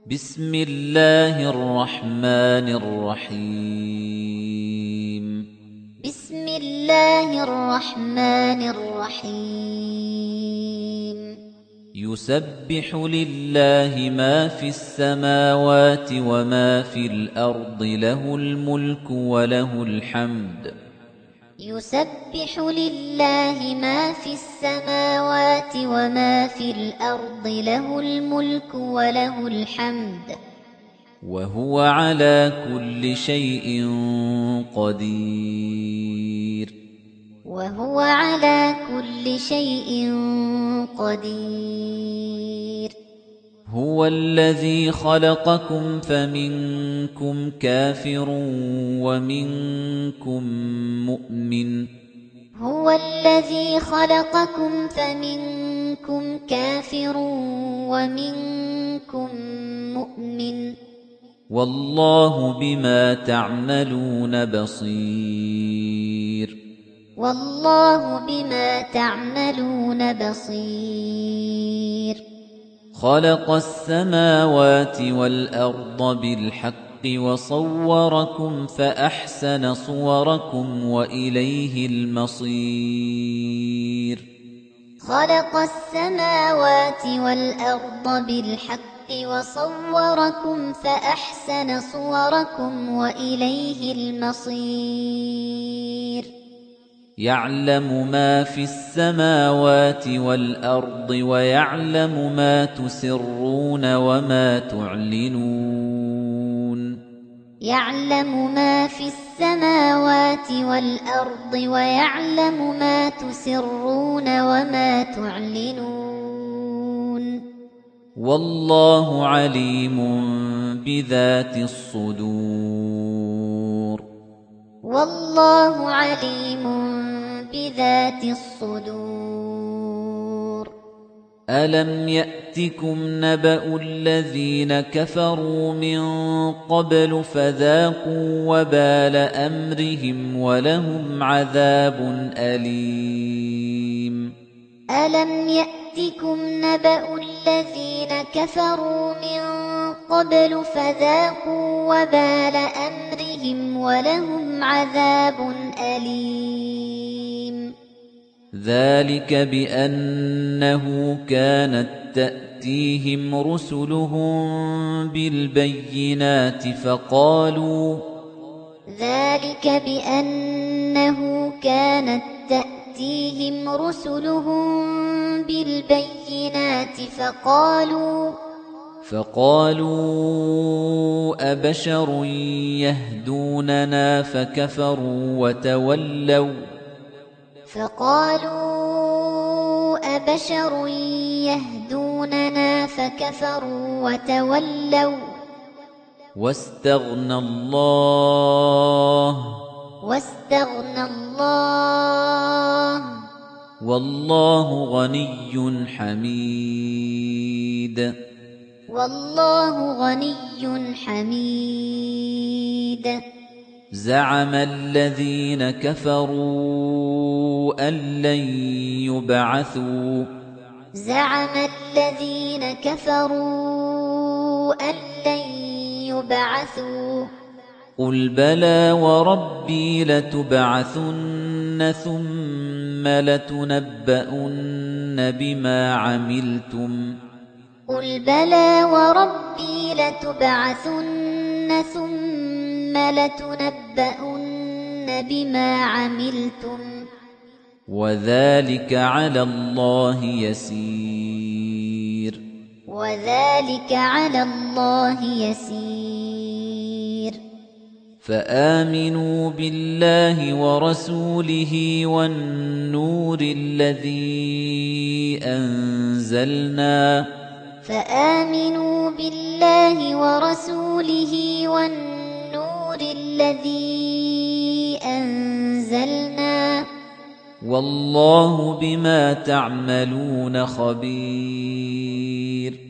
بسم الله الرحمن الرحيم بسم الله الرحمن الرحيم يسبح لله ما في السماوات وما في الأرض له الملك وله الحمد يسبح لله ما في السماوات وما في الأرض له الملك وله الحمد وهو على كل شيء قدير وهو على كل شيء قدير هو الذي خلقكم فمنكم كافر ومنكم مؤمن هو الذي خلقكم فمنكم كافر ومنكم مؤمن والله بما تعملون بصير والله بما تعملون بصير خلق السماوات والأرض بالحق وصوركم فأحسن صوركم وإليه المصير خلق السماوات والأرض بالحق وصوركم فأحسن صوركم وإليه المصير يعلم ما في السماوات والأرض ويعلم ما تسرون وما تعلنون يعلم ما في السماوات والأرض ويعلم ما تسرون وما تعلنون والله عليم بذات الصدور والله عليم بذات الصدور ألم يأتكم نبأ الذين كفروا من قبل فذاقوا وبال أمرهم ولهم عذاب أليم ألم يأتكم نبأ الذين كفروا من قبل فذاقوا وبال أمرهم ولهم عذاب أليم ذلك بأنه كانت تأتيهم رسلهم بالبينات ذلك بأنه كانت تأتيهم رسلهم بالبينات فقالوا أبشر يهدوننا فكفروا وتولوا واستغنى الله والله غني حميد زعم الذين كفروا أن لن يبعثوا قل بلى وربي لتبعثن ثم لتنبؤن بما عملتم وذلك على الله يسير فآمنوا بالله ورسوله والنور الذي أنزلنا والله بما تعملون خبير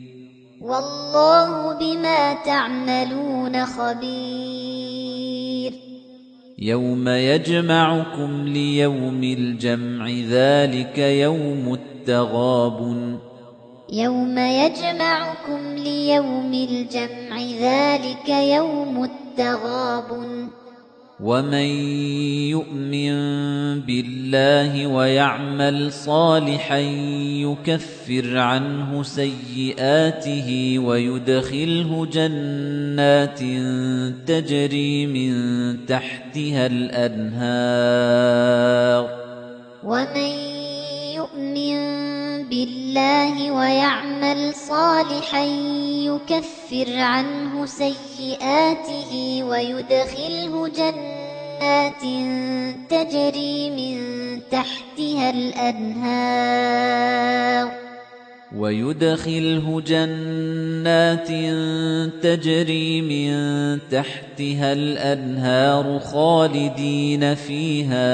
يوم يجمعكم ليوم الجمع ذلك يوم التغابن يوم يجمعكم ليوم الجمع ذلك يوم التغابن ومن يؤمن بالله ويعمل صالحا يكفر عنه سيئاته ويدخله جنات تجري من تحتها الأنهار ومن يؤمن بالله ويعمل صالحا يكفر عنه سيئاته ويدخله جنات تجري من تحتها الأنهار خالدين فيها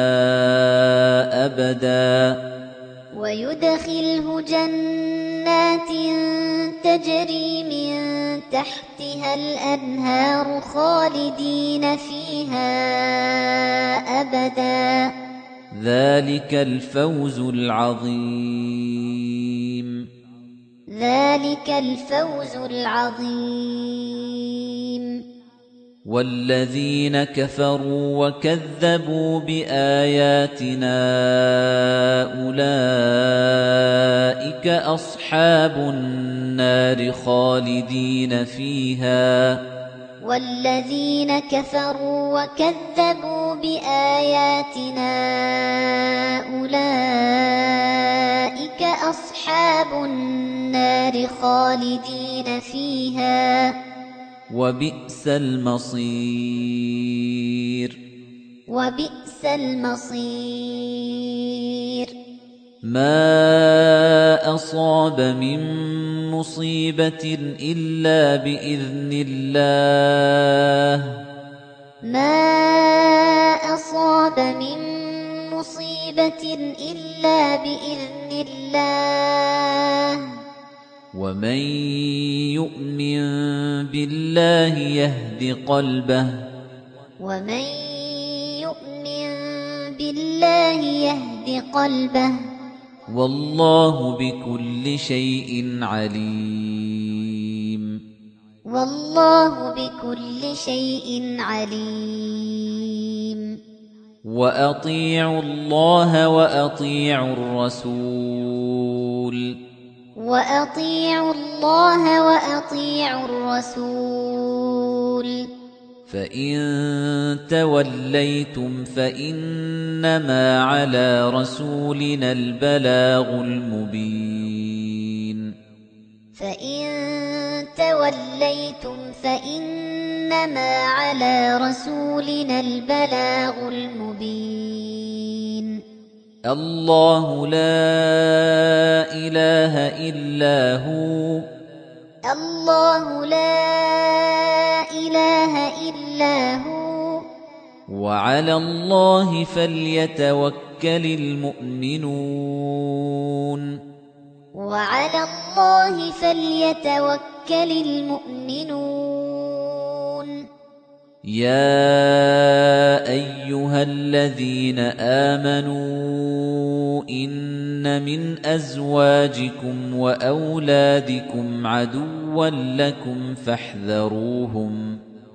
أبدا ويدخله جنات تجري من تحتها الأنهار خالدين فيها أبدا ذلك الفوز العظيم والذين كفروا وكذبوا بآياتنا أولئك أصحاب النار خالدين فيها والذين كفروا وكذبوا بآياتنا أولئك أصحاب النار خالدين فيها وبئس المصير ما أصاب من مصيبة إلا بإذن الله ومن يؤمن بالله يهد قلبه والله بكل شيء عليم وأطيعوا الله وأطيعوا الرسول فإن توليتم فإنما على رسولنا البلاغ المبين الله لا إله إلا هو وعلى الله فليتوكل المؤمنون يا أيها الذين آمنوا إن من أزواجكم وأولادكم عدوا لكم فاحذروهم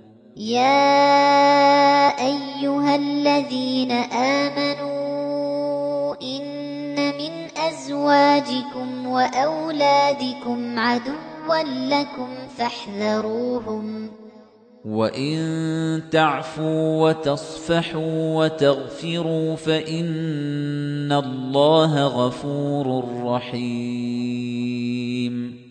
وإن تعفوا وتصفحوا وتغفروا فإن الله غفور رحيم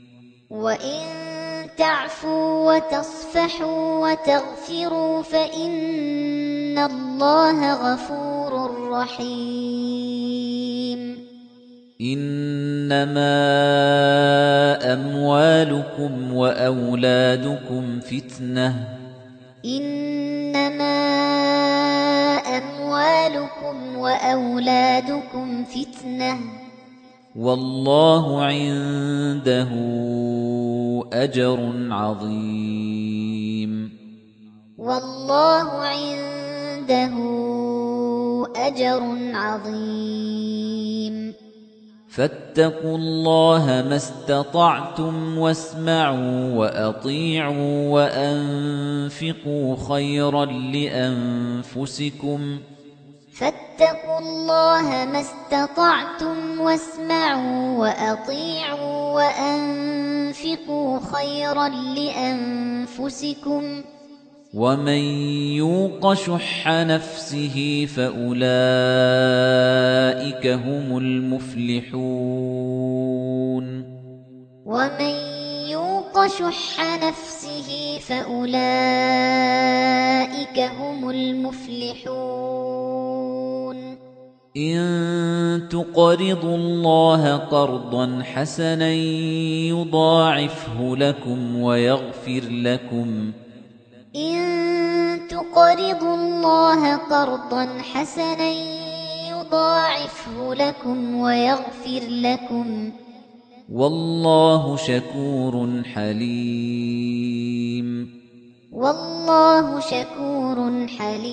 إنما أموالكم وأولادكم فتنة والله عنده أجر عظيم فاتقوا الله ما استطعتم واسمعوا وأطيعوا وأنفقوا خيرا لأنفسكم فاتقوا الله ما استطعتم واسمعوا وأطيعوا وأنفقوا خيرا لأنفسكم ومن يوق شح نفسه فأولئك هم المفلحون ومن يوق شح نفسه فأولئك هم المفلحون إن تقرضوا الله قرضا حسنا يضاعفه لكم ويغفر لكم إن تقرضوا الله قرضا حسنا يضاعفه لكم ويغفر لكم والله شكور حليم والله شكور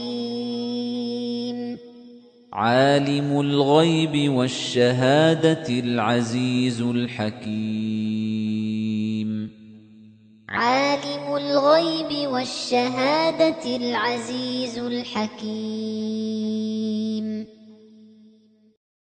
حليم عالم الغيب والشهادة العزيز الحكيم عالم الغيب والشهادة العزيز الحكيم